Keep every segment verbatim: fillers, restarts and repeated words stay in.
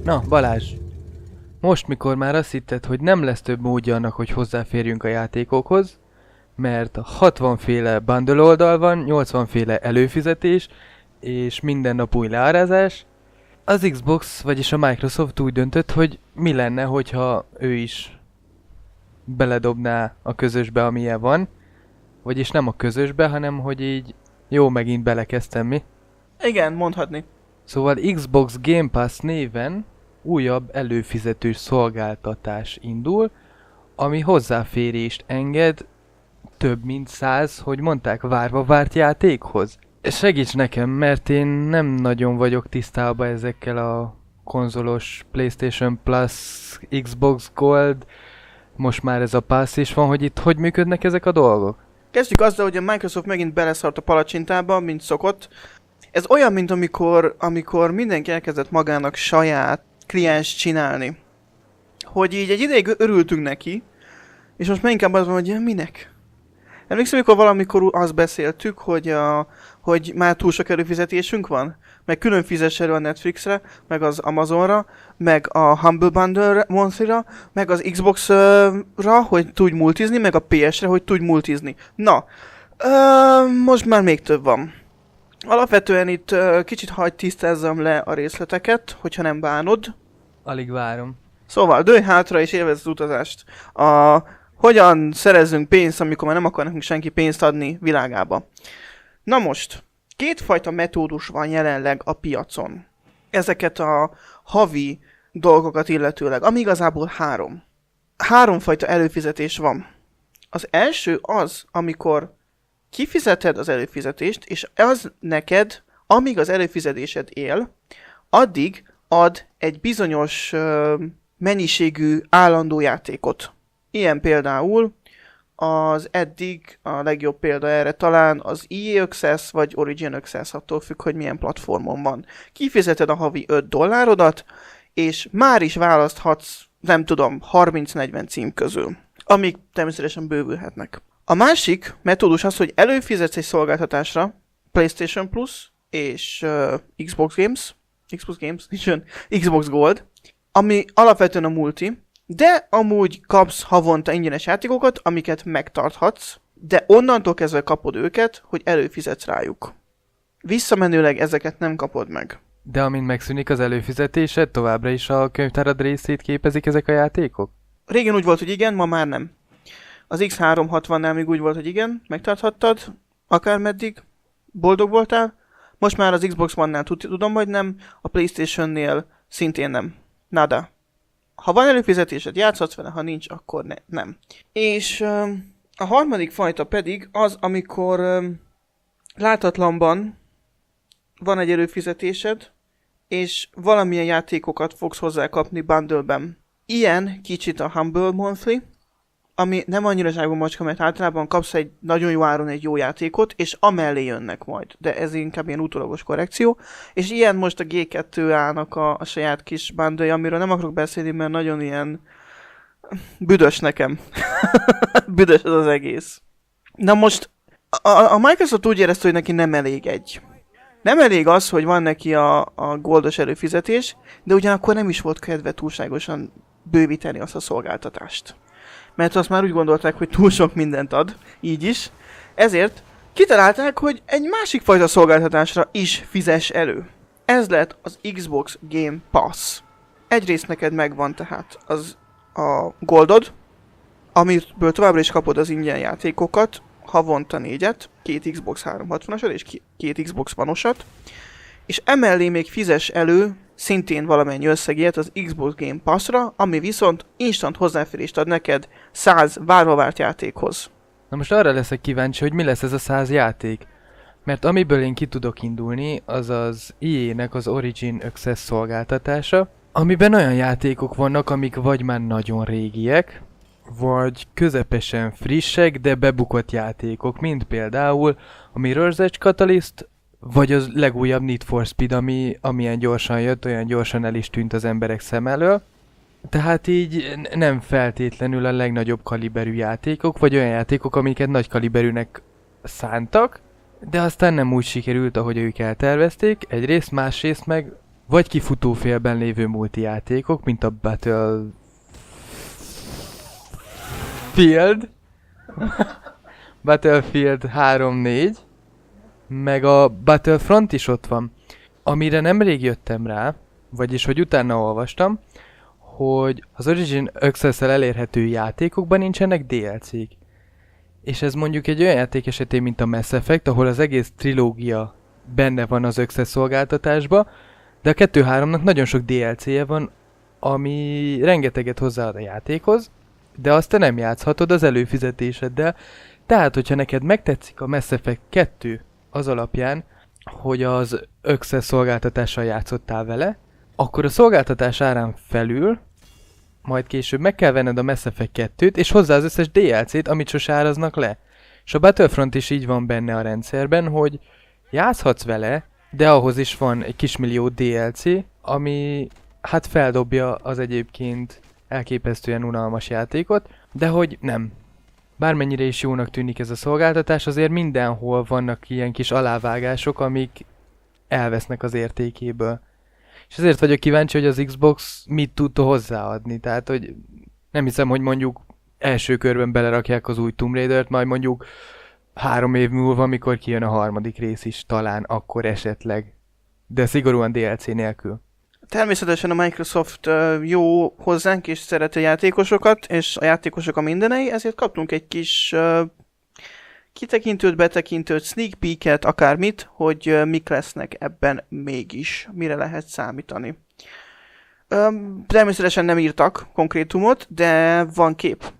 Na, Balázs! Most, mikor már azt hitted, hogy nem lesz több módja annak, hogy hozzáférjünk a játékokhoz, mert hatvan féle bundle oldal van, nyolcvan féle előfizetés, és minden nap új leárázás, az Xbox, vagyis a Microsoft úgy döntött, hogy mi lenne, hogyha ő is beledobná a közösbe, amilyen van, vagyis nem a közösbe, hanem hogy így jó, megint belekezdtem, mi? Igen, mondhatni. Szóval Xbox Game Pass néven újabb előfizetős szolgáltatás indul, ami hozzáférést enged több mint száz, hogy mondták, várva várt játékhoz. Segíts nekem, mert én nem nagyon vagyok tisztában ezekkel a konzolos PlayStation Plus, Xbox Gold, most már ez a Pass is van, hogy itt hogy működnek ezek a dolgok? Kezdjük azzal, hogy a Microsoft megint beleszart a palacsintába, mint szokott. Ez olyan, mint amikor, amikor mindenki elkezdett magának saját kliens csinálni. Hogy így egy ideig örültünk neki, és most már inkább az van, hogy minek? Emlékszem, amikor valamikor azt beszéltük, hogy, a, hogy már túl sok előfizetésünk van? Meg külön fizess elő a Netflixre, meg az Amazonra, meg a Humble Bundle monthly-ra, meg az Xbox-ra, hogy tudj multizni, meg a pé es-re, hogy tudj multizni. Na, ö, most már még több van. Alapvetően itt ö, kicsit hagy tisztázzam le a részleteket, hogyha nem bánod. Alig várom. Szóval, dőj hátra és élvezd az utazást. A hogyan szerezzünk pénzt, amikor már nem akar nekünk senki pénzt adni világába. Na most, kétfajta metódus van jelenleg a piacon. Ezeket a havi dolgokat illetőleg, ami igazából három. Háromfajta előfizetés van. Az első az, amikor kifizeted az előfizetést, és az neked, amíg az előfizetésed él, addig ad egy bizonyos uh, mennyiségű állandó játékot. Ilyen például az eddig a legjobb példa erre talán az í á Access vagy Origin Access, attól függ, hogy milyen platformon van. Kifizeted a havi öt dollárodat, és már is választhatsz, nem tudom, harminc-negyven cím közül, amik természetesen bővülhetnek. A másik metódus az, hogy előfizetsz egy szolgáltatásra, PlayStation Plus és uh, Xbox Games, Xbox Games, nincsen, Xbox Gold, ami alapvetően a multi, de amúgy kapsz havonta ingyenes játékokat, amiket megtarthatsz, de onnantól kezdve kapod őket, hogy előfizetsz rájuk. Visszamenőleg ezeket nem kapod meg. De amint megszűnik az előfizetésed, továbbra is a könyvtárad részét képezik ezek a játékok? Régen úgy volt, hogy igen, ma már nem. Az X háromszázhatvannál még úgy volt, hogy igen, megtarthattad, akármeddig, boldog voltál. Most már az Xbox One-nál tudom, hogy nem, a PlayStation-nél szintén nem. Nada. Ha van előfizetésed, játszhatsz vele, ha nincs, akkor ne, nem. És uh, a harmadik fajta pedig az, amikor uh, látatlanban van egy előfizetésed, és valamilyen játékokat fogsz hozzá kapni bundle-ben. Ilyen kicsit a Humble Monthly, ami nem annyira zsákba macska, mert általában kapsz egy nagyon jó áron egy jó játékot, és amellé jönnek majd. De ez inkább ilyen utólagos korrekció. És ilyen most a gé kettő á-nak a, a saját kis bundle, amiről nem akarok beszélni, mert nagyon ilyen büdös nekem. Büdös az az egész. Na most a, a Microsoft úgy érezte, hogy neki nem elég egy. Nem elég az, hogy van neki a, a goldos előfizetés, de ugyanakkor nem is volt kedve túlságosan bővíteni azt a szolgáltatást. Mert azt már úgy gondolták, hogy túl sok mindent ad, így is. Ezért kitalálták, hogy egy másik fajta szolgáltatásra is fizess elő. Ez lett az Xbox Game Pass. Egyrészt neked megvan tehát az a Goldod, amiből továbbra is kapod az ingyen játékokat, havonta négyet, két Xbox háromszázhatvanasat és két Xbox One-osat, és emellé még fizess elő szintén valamennyi összegért az Xbox Game Pass-ra, ami viszont instant hozzáférést ad neked száz várva várt játékhoz. Na most arra leszek kíváncsi, hogy mi lesz ez a száz játék. Mert amiből én ki tudok indulni, az az í á-nek az Origin Access szolgáltatása, amiben olyan játékok vannak, amik vagy már nagyon régiek, vagy közepesen frissek, de bebukott játékok, mint például a Mirror's Edge Catalyst, vagy az legújabb Need for Speed, ami amilyen gyorsan jött, olyan gyorsan el is tűnt az emberek szem elől. Tehát így nem feltétlenül a legnagyobb kaliberű játékok, vagy olyan játékok, amiket nagy kaliberűnek szántak, de aztán nem úgy sikerült, ahogy ők eltervezték, egyrészt, másrészt meg vagy kifutófélben lévő multijátékok, mint a Battlefield, Battlefield három négy, meg a Battlefront is ott van. Amire nemrég jöttem rá, vagyis hogy utána olvastam, hogy az Origin Access-el elérhető játékokban nincsenek dé el cé-k. És ez mondjuk egy olyan játék esetén, mint a Mass Effect, ahol az egész trilógia benne van az Access szolgáltatásba, de a kettő háromnak nagyon sok dé el cé-je van, ami rengeteget hozzáad a játékhoz, de azt te nem játszhatod az előfizetéseddel. Tehát, hogyha neked megtetszik a Mass Effect kettő az alapján, hogy az Access szolgáltatással játszottál vele, akkor a szolgáltatás árán felül majd később meg kell venned a Mass Effect kettőt, és hozzá az összes dé el cé-t, amit sose áraznak le. És a Battlefront is így van benne a rendszerben, hogy játszhatsz vele, de ahhoz is van egy kismillió dé el cé, ami hát feldobja az egyébként elképesztően unalmas játékot, de hogy nem. Bármennyire is jónak tűnik ez a szolgáltatás, azért mindenhol vannak ilyen kis alávágások, amik elvesznek az értékéből. És ezért vagyok kíváncsi, hogy az Xbox mit tud hozzáadni. Tehát, hogy nem hiszem, hogy mondjuk első körben belerakják az új Tomb Raidert, majd mondjuk három év múlva, amikor kijön a harmadik rész is, talán akkor esetleg. De szigorúan dé el cé nélkül. Természetesen a Microsoft uh, jó hozzánk, és szereti a játékosokat, és a játékosok a mindenei, ezért kaptunk egy kis uh, kitekintőt, betekintőt, sneak peeket, akármit, hogy uh, mik lesznek ebben mégis, mire lehet számítani. Um, természetesen nem írtak konkrétumot, de van kép.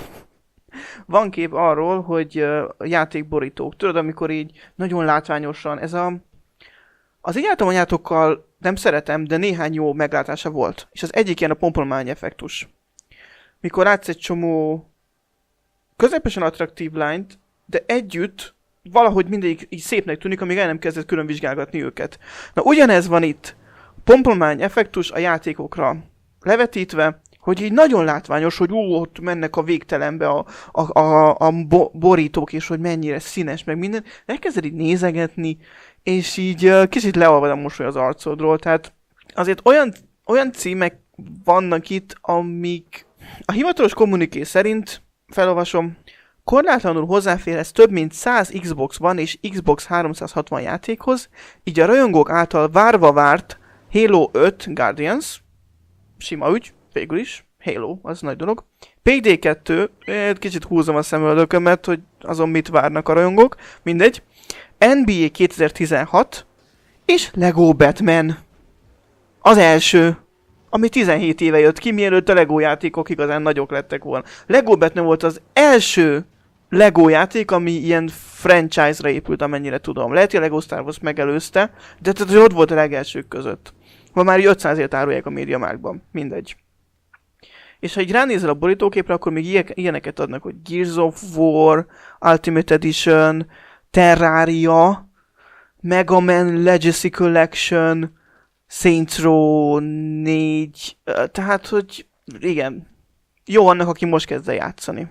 Van kép arról, hogy uh, játékborítók, tudod, amikor így nagyon látványosan, ez a... Az így játékokkal nem szeretem, de néhány jó meglátása volt. És az egyik ilyen a pompolmány effektus. Mikor látsz egy csomó közepesen attraktív lányt, de együtt valahogy mindegyik így szépnek tűnik, amíg el nem kezdett külön vizsgálgatni őket. Na ugyanez van itt. Pompolmány effektus a játékokra levetítve, hogy így nagyon látványos, hogy ú, ott mennek a végtelenbe a, a, a, a bo- borítók, és hogy mennyire színes, meg minden. Elkezded így nézegetni, és így uh, kicsit leolvad a mosoly az arcodról. Tehát azért olyan, olyan címek vannak itt, amik a hivatalos kommuniké szerint, felolvasom, korlátlanul hozzáférhetsz több mint száz Xbox One és Xbox háromszázhatvan játékhoz, így a rajongók által várva várt Halo öt Guardians, sima ügy, végül is, Halo, az nagy dolog. pé dé kettő, kicsit húzom a szemöldökömet, hogy azon mit várnak a rajongók, mindegy. en bé á kétezer-tizenhat és Lego Batman. Az első, ami tizenhét éve jött ki, mielőtt a Lego játékok igazán nagyok lettek volna. Lego Batman volt az első Lego játék, ami ilyen franchise-ra épült, amennyire tudom. Lehet, hogy a Lego Star Wars megelőzte, de tehát ott volt a legelsők között. Ma már ötszázért árulják a MediaMarktban. Mindegy. És ha így ránézel a borítóképre, akkor még ilyeneket adnak, hogy Gears of War, Ultimate Edition, Terraria, Mega Man Legacy Collection, Saints Row négy, tehát, hogy igen, jó annak, aki most kezd el játszani.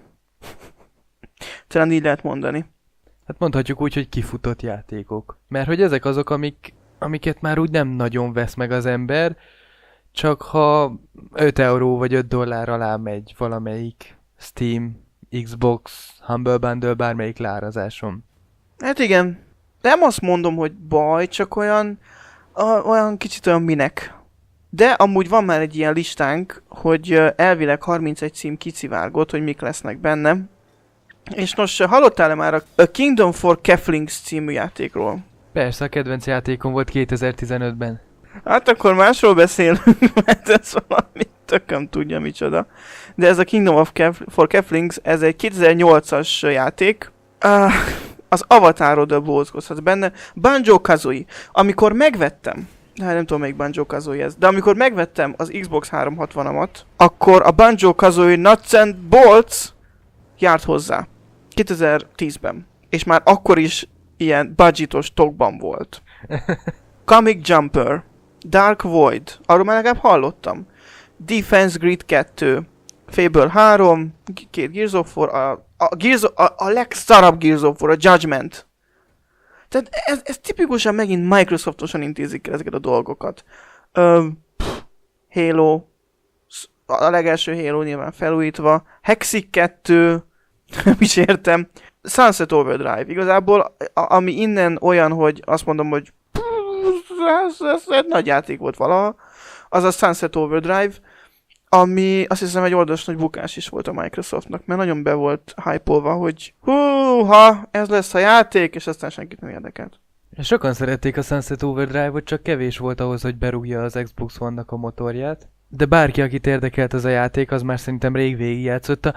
Talán így lehet mondani. Hát mondhatjuk úgy, hogy kifutott játékok. Mert hogy ezek azok, amik, amiket már úgy nem nagyon vesz meg az ember, csak ha öt euró vagy öt dollár alá megy valamelyik Steam, Xbox, Humble Bundle, bármelyik leárazáson. Hát igen, nem azt mondom, hogy baj, csak olyan, a, olyan kicsit olyan minek. De amúgy van már egy ilyen listánk, hogy elvileg harmincegy cím kicivárgott, hogy mik lesznek benne. És most hallottál-e már a Kingdom for Keflings című játékról? Persze, a kedvenc játékom volt kétezer-tizenötben. Hát akkor másról beszélünk, mert ez valami tököm tudja micsoda. De ez a Kingdom of Kef- for Keflings, ez egy kétezer-nyolcas játék. Uh, az Avatárodra bózkozhatsz benne. Banjo-Kazooie. Amikor megvettem, hát nem tudom melyik Banjo-Kazooie ez, de amikor megvettem az Xbox háromszázhatvanamat, akkor a Banjo-Kazooie Nuts and Bolts járt hozzá. kétezer-tízben. És már akkor is ilyen budgetos tokban volt. Comic Jumper, Dark Void, arról már legalább hallottam. Defense Grid kettő, Fable három, két Gears of War, a, a, Gears, a, a legszarabb Gears of War, a Judgment. Tehát ez, ez tipikusan megint Microsoftosan intézik el ezeket a dolgokat. Ö, pff, Halo, a legelső Halo nyilván felújítva, Hexik kettő, nem is értem, Sunset Overdrive, igazából a, ami innen olyan, hogy azt mondom, hogy ez, ez egy nagy játék volt valaha, az a Sunset Overdrive, ami azt hiszem egy oldalas nagy bukás is volt a Microsoftnak, mert nagyon be volt hype-olva, hogy húha, ez lesz a játék, és aztán senkit nem érdekelt. Sokan szerették a Sunset Overdrive-ot, csak kevés volt ahhoz, hogy berúgja az Xbox One-nak a motorját. De bárki, akit érdekelt az a játék, az már szerintem rég végigjátszotta.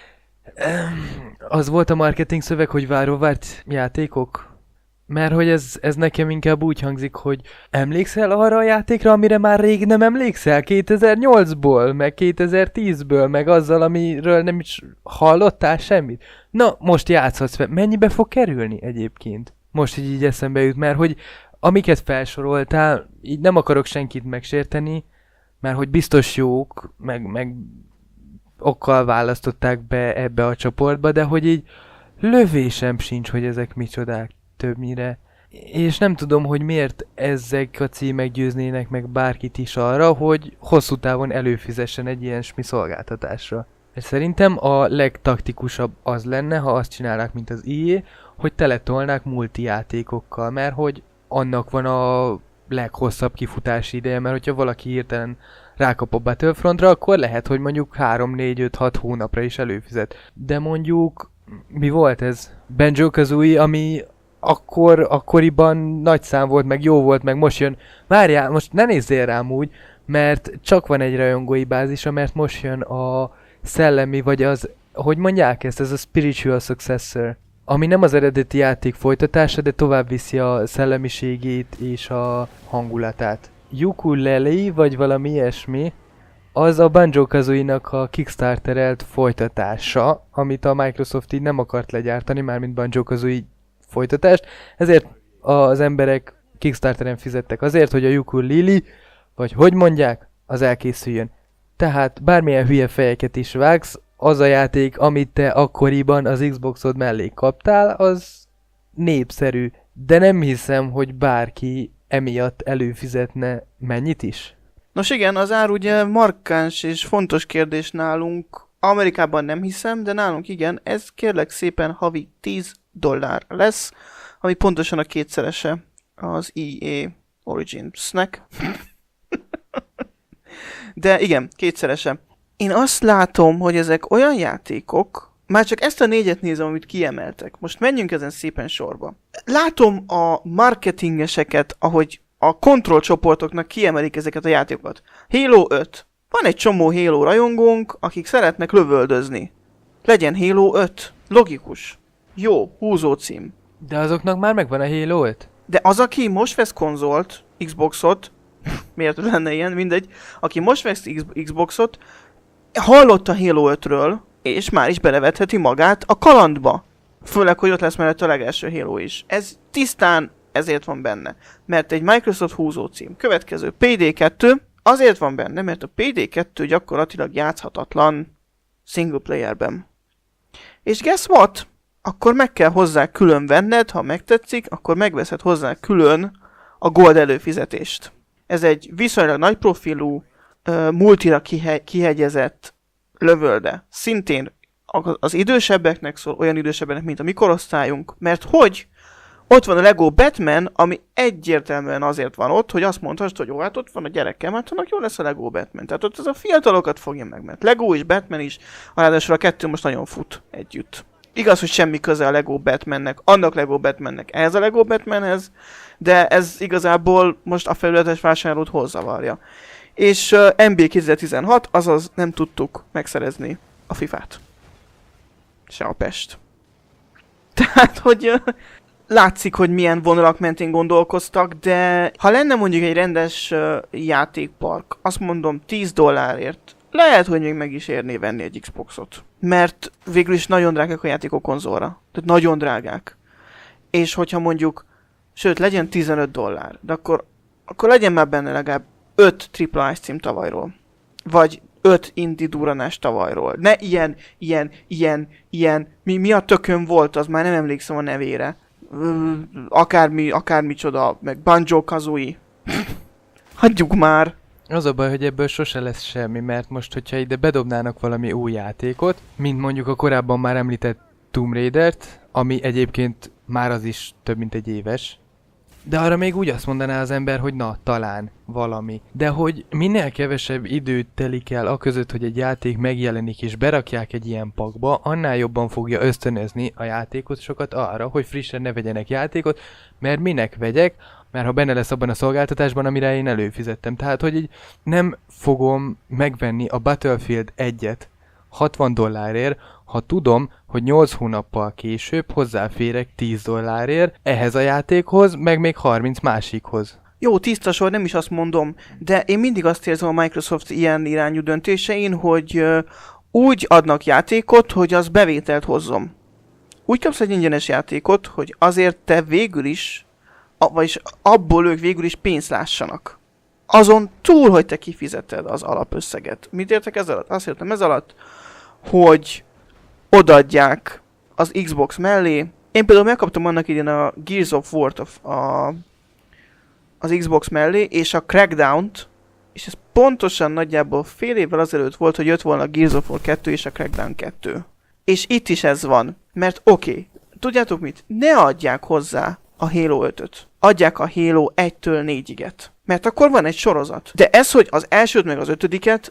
Az volt a marketing szöveg, hogy váróvárt játékok? Mert hogy ez, ez nekem inkább úgy hangzik, hogy emlékszel arra a játékra, amire már rég nem emlékszel? kétezer-nyolcból, meg kétezer-tízből, meg azzal, amiről nem is hallottál semmit? Na, most játszhatsz fel. Mennyibe fog kerülni egyébként? Most így, így eszembe jut, mert hogy amiket felsoroltál, így nem akarok senkit megsérteni, mert hogy biztos jók, meg, meg okkal választották be ebbe a csoportba, de hogy így lövésem sincs, hogy ezek micsodák többnyire. És nem tudom, hogy miért ezek a címek győznének meg bárkit is arra, hogy hosszú távon előfizessen egy ilyen smi szolgáltatásra. És szerintem a legtaktikusabb az lenne, ha azt csinálnák, mint az í á, hogy teletolnák multijátékokkal, mert hogy annak van a leghosszabb kifutási ideje, mert hogyha valaki hirtelen rákap a Battlefrontra, akkor lehet, hogy mondjuk három négy öt hat hónapra is előfizet. De mondjuk, mi volt ez? Banjo-Kazooie, ami akkor, akkoriban nagy szám volt, meg jó volt, meg most jön. Várjál, most ne nézzél rám úgy, mert csak van egy rajongói bázisa, mert most jön a szellemi, vagy az, hogy mondják ezt, ez a spiritual successor, ami nem az eredeti játék folytatása, de tovább viszi a szellemiségét és a hangulatát. Yooka-Laylee, vagy valami ilyesmi, az a Banjo-Kazooie-nak a Kickstarterelt folytatása, amit a Microsoft így nem akart legyártani, mármint Banjo-Kazooie folytatást, ezért az emberek Kickstarteren fizettek azért, hogy a Yooka-Laylee, vagy hogy mondják, az elkészüljön. Tehát bármilyen hülye fejeket is vágsz, az a játék, amit te akkoriban az Xboxod mellé kaptál, az népszerű, de nem hiszem, hogy bárki emiatt előfizetne mennyit is. Nos igen, az ár ugye markáns és fontos kérdés nálunk. Amerikában nem hiszem, de nálunk igen, ez kérlek szépen havi tíz dollár lesz, ami pontosan a kétszerese az í á Originsnek. De igen, kétszerese. Én azt látom, hogy ezek olyan játékok, már csak ezt a négyet nézem, amit kiemeltek. Most menjünk ezen szépen sorba. Látom a marketingeseket, ahogy a kontrollcsoportoknak kiemelik ezeket a játékokat. Halo öt. Van egy csomó Halo rajongónk, akik szeretnek lövöldözni. Legyen Halo öt. Logikus. Jó, húzó cím. De azoknak már megvan a Halo öt? De az, aki most vesz konzolt, Xboxot, miért lenne ilyen, mindegy, aki most vesz Xboxot, hallott a Halo ötről, és már is belevetheti magát a kalandba. Főleg, hogy ott lesz mellett a legelső Halo is. Ez tisztán ezért van benne. Mert egy Microsoft húzó cím. Következő pé dé kettő azért van benne, mert a pé dé kettő gyakorlatilag játszhatatlan single playerben. És guess what? Akkor meg kell hozzá külön venned, ha megtetszik, akkor megveszed hozzá külön a Gold előfizetést. Ez egy viszonylag nagy profilú, uh, multira kihe- kihegyezett lövölde. Szintén az idősebbeknek szól, olyan idősebbeknek, mint a mi korosztályunk, mert hogy ott van a Lego Batman, ami egyértelműen azért van ott, hogy azt mondhast, hogy jó, hát ott van a gyerekem, hát annak jó lesz a Lego Batman. Tehát ott az a fiatalokat fogja meg, mert Lego és Batman is, ráadásul a kettő most nagyon fut együtt. Igaz, hogy semmi köze a Lego Batmannek, annak Lego Batmannek ehhez a Lego Batmanhez, de ez igazából most a felületes vásárlót hozzavarja. És uh, en bé á kétezer-tizenhat, azaz nem tudtuk megszerezni a fifát. Se a Pest. Tehát, hogy uh, látszik, hogy milyen vonalak mentén gondolkoztak, de ha lenne mondjuk egy rendes uh, játékpark, azt mondom tíz dollárért, lehet, hogy még meg is érné venni egy Xboxot. Mert végül is nagyon drágák a játékok konzolra. Tehát nagyon drágák. És hogyha mondjuk, sőt legyen tizenöt dollár, de akkor, akkor legyen már benne legalább öt á á á cím tavalyról. Vagy öt indie duranás tavalyról. Ne ilyen, ilyen, ilyen, ilyen, mi, mi a tökön volt, az már nem emlékszem a nevére. Akármi, akármicsoda, meg Banjo-Kazooie. Hagyjuk már! Az a baj, hogy ebből sose lesz semmi, mert most, hogyha ide bedobnának valami új játékot, mint mondjuk a korábban már említett Tomb Raidert, ami egyébként már az is több mint egy éves, de arra még úgy azt mondaná az ember, hogy na, talán valami. De hogy minél kevesebb időt telik el aközött, hogy egy játék megjelenik és berakják egy ilyen pakba, annál jobban fogja ösztönözni a játékosokat arra, hogy frissen ne vegyenek játékot, mert minek vegyek, mert ha benne lesz abban a szolgáltatásban, amire én előfizettem. Tehát, hogy így nem fogom megvenni a Battlefield egyet hatvan dollárért, ha tudom, hogy nyolc hónappal később hozzáférek tíz dollárért ehhez a játékhoz, meg még harminc másikhoz. Jó, tiszta sor, nem is azt mondom, de én mindig azt érzem a Microsoft ilyen irányú döntésein, hogy uh, úgy adnak játékot, hogy az bevételt hozzon. Úgy kapsz egy ingyenes játékot, hogy azért te végül is, a, vagyis abból ők végül is pénzt lássanak. Azon túl, hogy te kifizeted az alapösszeget. Mit értek ez alatt? Azt értem ez alatt, hogy odaadják az Xbox mellé. Én például megkaptam annak idén a Gears of War-t a, a, az Xbox mellé, és a Crackdown-t, és ez pontosan nagyjából fél évvel azelőtt volt, hogy jött volna a Gears of War kettő és a Crackdown kettő. És itt is ez van, mert oké, okay, tudjátok mit? Ne adják hozzá a Halo ötöt. Adják a Halo egytől négyiget. Mert akkor van egy sorozat. De ez, hogy az elsőt meg az ötödiket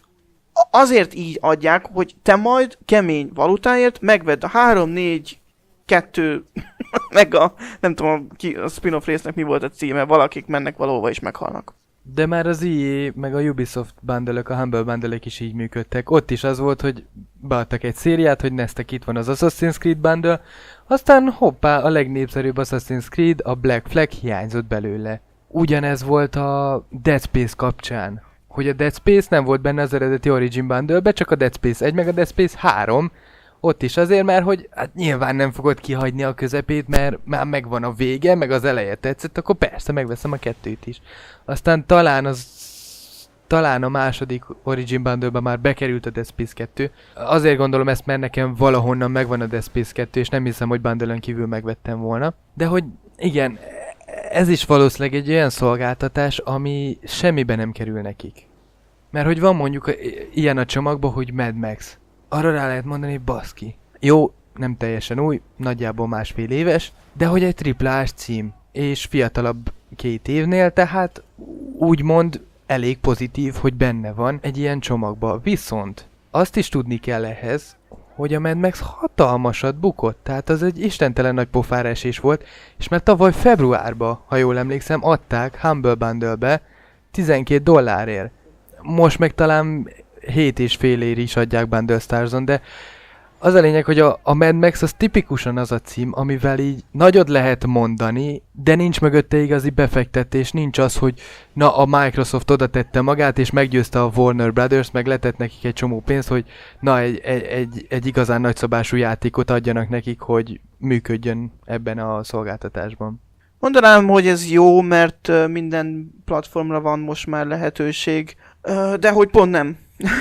azért így adják, hogy te majd kemény valutáért megvedd a három, négy, kettő, meg a, nem tudom, ki, a spin-off résznek mi volt a címe, valakik mennek valahova és meghalnak. De már az í á meg a Ubisoft bundle-ök, a Humble bundle-ök is így működtek. Ott is az volt, hogy beadtak egy szériát, hogy neztek, itt van az Assassin's Creed bundle, aztán hoppá, a legnépszerűbb Assassin's Creed, a Black Flag hiányzott belőle. Ugyanez volt a Dead Space kapcsán, hogy a Dead Space nem volt benne az eredeti Origin bundle-be, csak a Dead Space egy meg a Dead Space három, ott is azért, mert hogy hát nyilván nem fogod kihagyni a közepét, mert már megvan a vége, meg az eleje tetszett, akkor persze megveszem a kettőt is. Aztán talán az talán a második Origin bundle-be már bekerült a Dead Space kettő. Azért gondolom ezt, mert nekem valahonnan megvan a Dead Space kettő, és nem hiszem, hogy bundle-ön kívül megvettem volna. De hogy igen, ez is valószínűleg egy olyan szolgáltatás, ami semmibe nem kerül nekik. Mert hogy van mondjuk ilyen a csomagban, hogy Mad Max. Arra rá lehet mondani, baszki. Jó, nem teljesen új, nagyjából másfél éves, de hogy egy triplás cím, és fiatalabb két évnél, tehát úgymond elég pozitív, hogy benne van egy ilyen csomagba. Viszont azt is tudni kell ehhez, hogy a Mad Max hatalmasat bukott, tehát az egy istentelen nagy pofára esés volt, és mert tavaly februárban, ha jól emlékszem, adták Humble Bundle-be tizenkét dollárért. Most meg talán hét és fél ér is adják Bundle Starson, de az a lényeg, hogy a, a Mad Max az tipikusan az a cím, amivel így nagyot lehet mondani, de nincs mögötte igazi befektetés, nincs az, hogy na a Microsoft oda tette magát, és meggyőzte a Warner Brothers, meg letett nekik egy csomó pénzt, hogy na egy, egy, egy, egy igazán nagyszabású játékot adjanak nekik, hogy működjön ebben a szolgáltatásban. Mondanám, hogy ez jó, mert minden platformra van most már lehetőség, de hogy pont nem.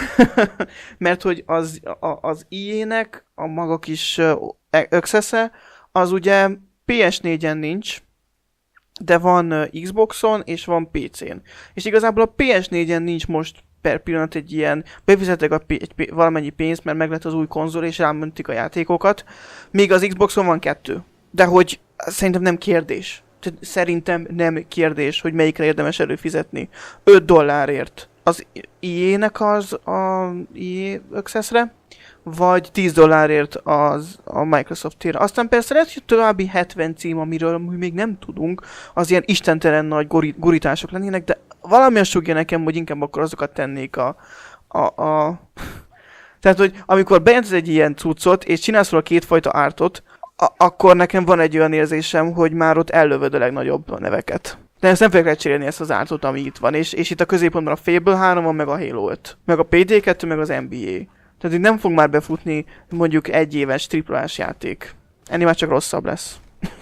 Mert hogy az, az í á-nek a maga kis access-e, az ugye pé es négyen nincs, de van Xboxon és van pé cén. És igazából a pé es négyen nincs most per pillanat egy ilyen, befizetek a p- egy p- valamennyi pénzt, mert meg lett az új konzol és rámentik a játékokat, míg az Xboxon van kettő. De hogy szerintem nem kérdés. Szerintem nem kérdés, hogy melyikre érdemes előfizetni. öt dollárért az í á-nek az a í á Access-re, vagy tíz dollárért az a Microsoft-ére. Aztán persze lehet, hogy további hetven cím, amiről még nem tudunk, az ilyen istentelen nagy gori- gurítások lennének, de valami azt sugja nekem, hogy inkább akkor azokat tennék a... a, a... Tehát, hogy amikor bejelentesz egy ilyen cuccot, és csinálsz róla kétfajta ártot, a- akkor nekem van egy olyan érzésem, hogy már ott ellövöd a legnagyobb neveket. De ezt nem fogják lecserélni, ezt az ártot, ami itt van. És, és itt a középpontban a Fable három van, meg a Halo öt. Meg a pé dé kettő, meg az en bé á. Tehát itt nem fog már befutni mondjuk egy éves triplás játék. Ennél már csak rosszabb lesz.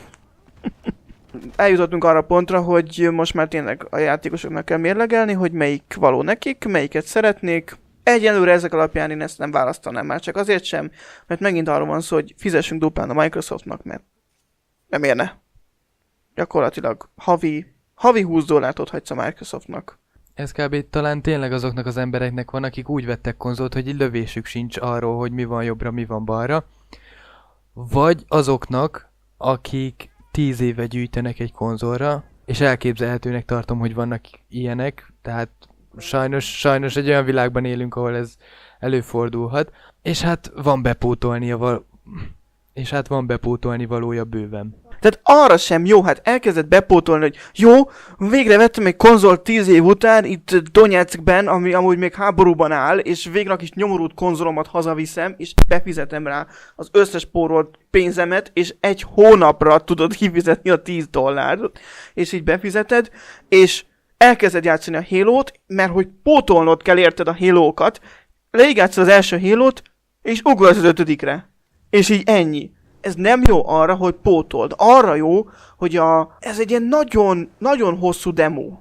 Eljutottunk arra a pontra, hogy most már tényleg a játékosoknak kell mérlegelni, hogy melyik való nekik, melyiket szeretnék. Egyelőre ezek alapján én ezt nem választanám már, csak azért sem, mert megint arról van szó, hogy fizessünk duplán a Microsoftnak, mert nem érne. Gyakorlatilag havi, havi húsz dollárt ott hagysz a Microsoftnak. Ez kb. Talán tényleg azoknak az embereknek van, akik úgy vettek konzolt, hogy így lövésük sincs arról, hogy mi van jobbra, mi van balra. Vagy azoknak, akik tíz éve gyűjtenek egy konzolra, és elképzelhetőnek tartom, hogy vannak ilyenek, tehát sajnos, sajnos egy olyan világban élünk, ahol ez előfordulhat, és hát van bepótolnia val- és hát van bepótolni valója bőven. Tehát arra sem jó, hát elkezdett bepótolni, hogy jó, végre vettem egy konzolt tíz év után itt Donetskben, ami amúgy még háborúban áll, és végre a kis nyomorult konzolomat hazaviszem, és befizetem rá az összes spórolt pénzemet, és egy hónapra tudod kifizetni a tíz dollárt, és így befizeted, és elkezded játszani a Halo-t, mert hogy pótolnod kell érted a Halo-kat, leigátszod az első Halo-t, és ugorsz az ötödikre. És így ennyi. Ez nem jó arra, hogy pótold. Arra jó, hogy a... ez egy ilyen nagyon, nagyon hosszú demo.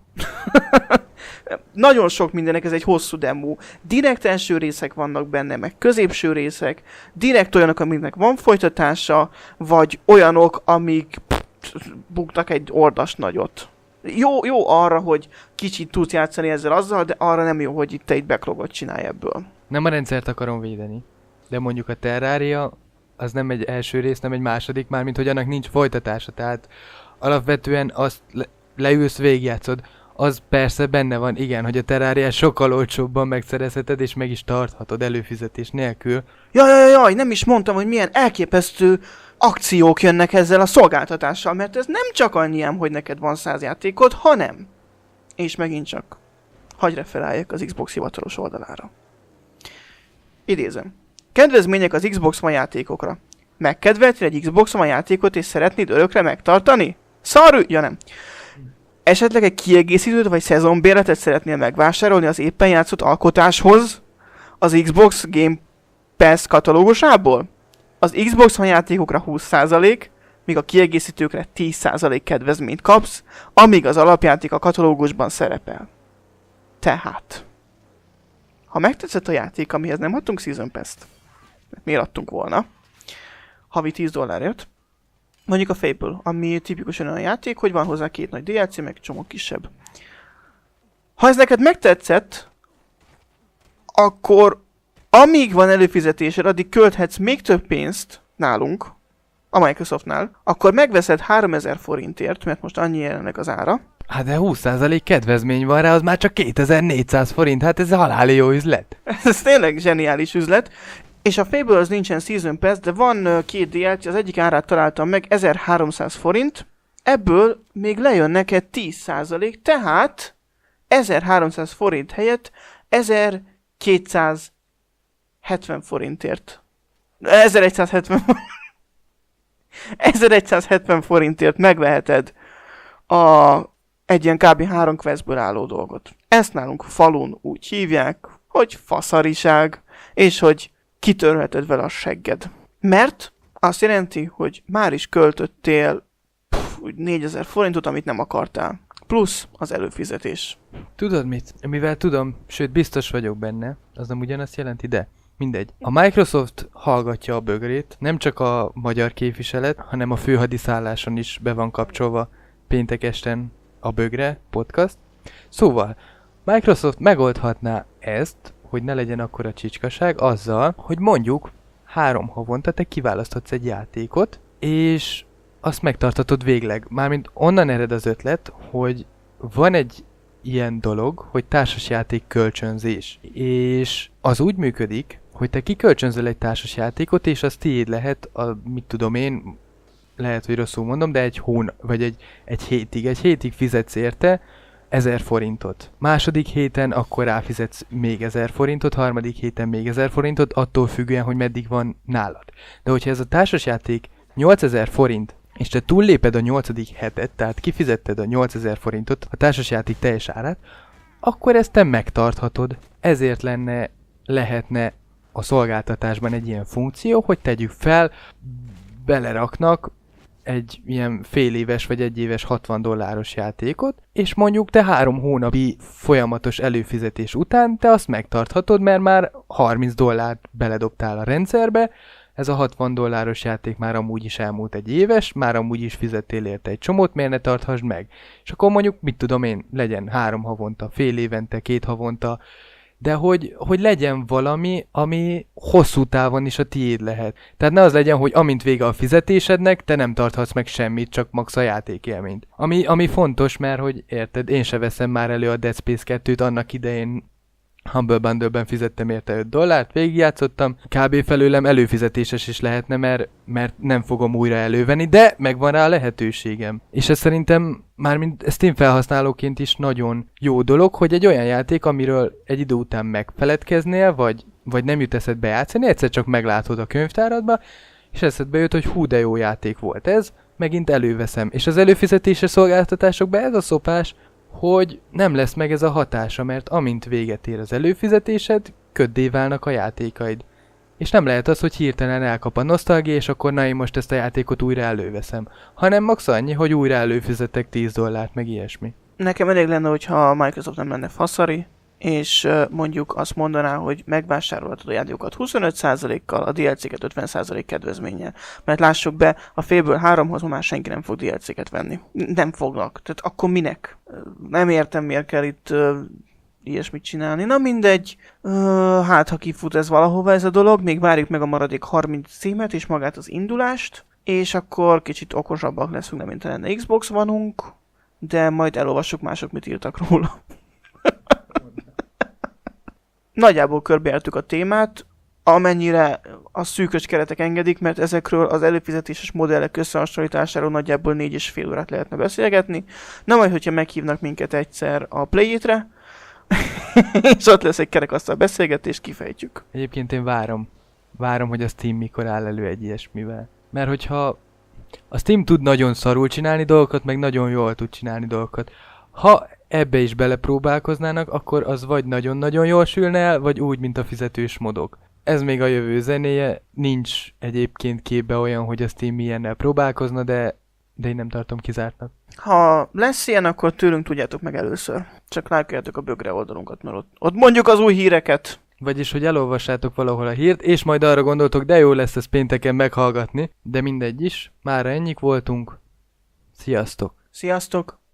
Nagyon sok mindenek ez egy hosszú demo. Direkt első részek vannak benne, meg középső részek. Direkt olyanok, amiknek van folytatása, vagy olyanok, amik buktak egy ordas nagyot. Jó, jó arra, hogy kicsit tudsz játszani ezzel azzal, de arra nem jó, hogy itt te egy backlogot csinálj ebből. Nem a rendszert akarom védeni, de mondjuk a Terraria az nem egy első rész, nem egy második, mármint hogy annak nincs folytatása, tehát alapvetően azt le- leülsz, végigjátszod. Az persze benne van, igen, hogy a Terraria sokkal olcsóbban megszerezheted, és meg is tarthatod előfizetés nélkül. Jaj, jaj, jaj, nem is mondtam, hogy milyen elképesztő akciók jönnek ezzel a szolgáltatással, mert ez nem csak annyi ám, hogy neked van száz játékod, hanem, és megint csak, hagyj referáljak az Xbox hivatalos oldalára. Idézem. Kedvezmények az Xbox One játékokra. Megkedveltél egy Xbox One játékot és szeretnéd örökre megtartani? Szarű! Ja nem. Esetleg egy kiegészítőt vagy szezonbérletet szeretnél megvásárolni az éppen játszott alkotáshoz az Xbox Game Pass katalógusából? Az Xbox One játékokra húsz százalék, míg a kiegészítőkre tíz százalék kedvezményt kapsz, amíg az alapjáték a katalógusban szerepel. Tehát, ha megtetszett a játék, amihez nem adtunk Season Pass-t, miért adtunk volna, havi tíz dollárért, mondjuk a Fable, ami tipikusan olyan játék, hogy van hozzá két nagy dé el cé, meg csomó kisebb. Ha ez neked megtetszett, akkor amíg van előfizetésed, addig költhetsz még több pénzt nálunk, a Microsoftnál, akkor megveszed háromezer forintért, mert most annyi jelenleg az ára. Hát de húsz százalék kedvezmény van rá, az már csak kétezer-négyszáz forint, hát ez haláli jó üzlet. Ez tényleg zseniális üzlet. És a Fable az nincsen Season Pass, de van uh, két dé el cé, az egyik árát találtam meg, ezerháromszáz forint, ebből még lejön neked tíz százalék, tehát ezerháromszáz forint helyett ezerkétszázhetven forintért. ezeregyszázhetven ezeregyszázhetven forintért megveheted a, egy ilyen kb. három questből álló dolgot. Ezt nálunk falun úgy hívják, hogy faszariság, és hogy kitörheted vele a segged. Mert azt jelenti, hogy már is költöttél pff, négyezer forintot, amit nem akartál. Plusz az előfizetés. Tudod mit? Mivel tudom, sőt biztos vagyok benne, az nem ugyanazt jelenti, de mindegy. A Microsoft hallgatja a bögrét, nem csak a magyar képviselet, hanem a főhadiszálláson is be van kapcsolva péntek esten a bögre podcast. Szóval, Microsoft megoldhatná ezt, hogy ne legyen akkora csicskaság, azzal, hogy mondjuk három havonta te kiválaszthatsz egy játékot, és azt megtartatod végleg. Mármint onnan ered az ötlet, hogy van egy ilyen dolog, hogy társasjáték kölcsönzés. És az úgy működik, hogy te kikölcsönzöl egy társasjátékot, és az tiéd lehet, a, mit tudom én, lehet, hogy rosszul mondom, de egy hón, vagy egy, egy hétig. Egy hétig fizetsz érte ezer forintot. Második héten akkor ráfizetsz még ezer forintot, harmadik héten még ezer forintot, attól függően, hogy meddig van nálad. De hogyha ez a társasjáték nyolcezer forint, és te túlléped a nyolcadik hetet, tehát kifizetted a nyolcezer forintot, a társasjáték teljes árát, akkor ezt te megtarthatod. Ezért lenne, lehetne a szolgáltatásban egy ilyen funkció, hogy tegyük fel, beleraknak egy ilyen fél éves vagy egy éves hatvan dolláros játékot, és mondjuk te három hónapi folyamatos előfizetés után te azt megtarthatod, mert már harminc dollárt beledobtál a rendszerbe, ez a hatvan dolláros játék már amúgy is elmúlt egy éves, már amúgy is fizettél érte egy csomót, miért ne tarthassd meg? És akkor mondjuk, mit tudom én, legyen három havonta, fél évente, két havonta, de hogy, hogy legyen valami, ami hosszú távon is a tiéd lehet. Tehát ne az legyen, hogy amint vége a fizetésednek, te nem tarthatsz meg semmit, csak max a játékélményt. Ami, ami fontos, mert hogy érted, én se veszem már elő a Dead Space kettőt, annak idején Humble Bundle-ben fizettem érte öt dollárt, végigjátszottam, kb. Felőlem előfizetéses is lehetne, mert, mert nem fogom újra elővenni, de megvan rá a lehetőségem. És ez szerintem mármint Steam felhasználóként is nagyon jó dolog, hogy egy olyan játék, amiről egy idő után megfeledkeznél, vagy, vagy nem jut eszedbe játszani, egyszer csak meglátod a könyvtáradba, és eszedbe jut, hogy hú de jó játék volt ez, megint előveszem. És az előfizetéses szolgáltatásokban ez a szopás, hogy nem lesz meg ez a hatása, mert amint véget ér az előfizetésed, köddé válnak a játékaid. És nem lehet az, hogy hirtelen elkap a nosztalgia, és akkor na én most ezt a játékot újra előveszem. Hanem max annyi, hogy újra előfizetek tíz dollárt, meg ilyesmi. Nekem elég lenne, hogyha a Microsoft nem lenne faszari, és mondjuk azt mondaná, hogy megvásárolhatod a játékokat huszonöt százalékkal, a dé el cé-ket ötven százalék kedvezménnyel. Mert lássuk be, a félből háromhoz már senki nem fog dé el cé-ket venni. Nem fognak. Tehát akkor minek? Nem értem, miért kell itt uh, ilyesmit csinálni. Na mindegy, uh, hát ha kifut ez valahova ez a dolog, még várjuk meg a maradék harminc címet és magát az indulást, és akkor kicsit okosabbak leszünk, nem mint lenne Xbox One-unk, de majd elolvassuk mások, mit írtak róla. Nagyjából körbejártuk a témát, amennyire a szűkös keretek engedik, mert ezekről az előfizetéses modellek összehasonlításáról nagyjából négy és fél órát lehetne beszélgetni. Na majd, hogyha meghívnak minket egyszer a Play-re, és ott lesz egy kerekasztal beszélgetés, kifejtjük. Egyébként én várom. Várom, hogy a Steam mikor áll elő egy ilyesmivel. Mert hogyha a Steam tud nagyon szarul csinálni dolgokat, meg nagyon jól tud csinálni dolgokat. Ha ebbe is belepróbálkoznának, akkor az vagy nagyon-nagyon jól sülne el, vagy úgy, mint a fizetős modok. Ez még a jövő zenéje, nincs egyébként képbe olyan, hogy a Steam ilyennel próbálkozna, de, de én nem tartom kizártnak. Ha lesz ilyen, akkor tőlünk tudjátok meg először. Csak lájkoljátok a bögre oldalunkat, mert ott, ott mondjuk az új híreket. Vagyis, hogy elolvassátok valahol a hírt, és majd arra gondoltok, de jó lesz ezt pénteken meghallgatni. De mindegy is, mára ennyik voltunk. Sziasztok! Sziasztok!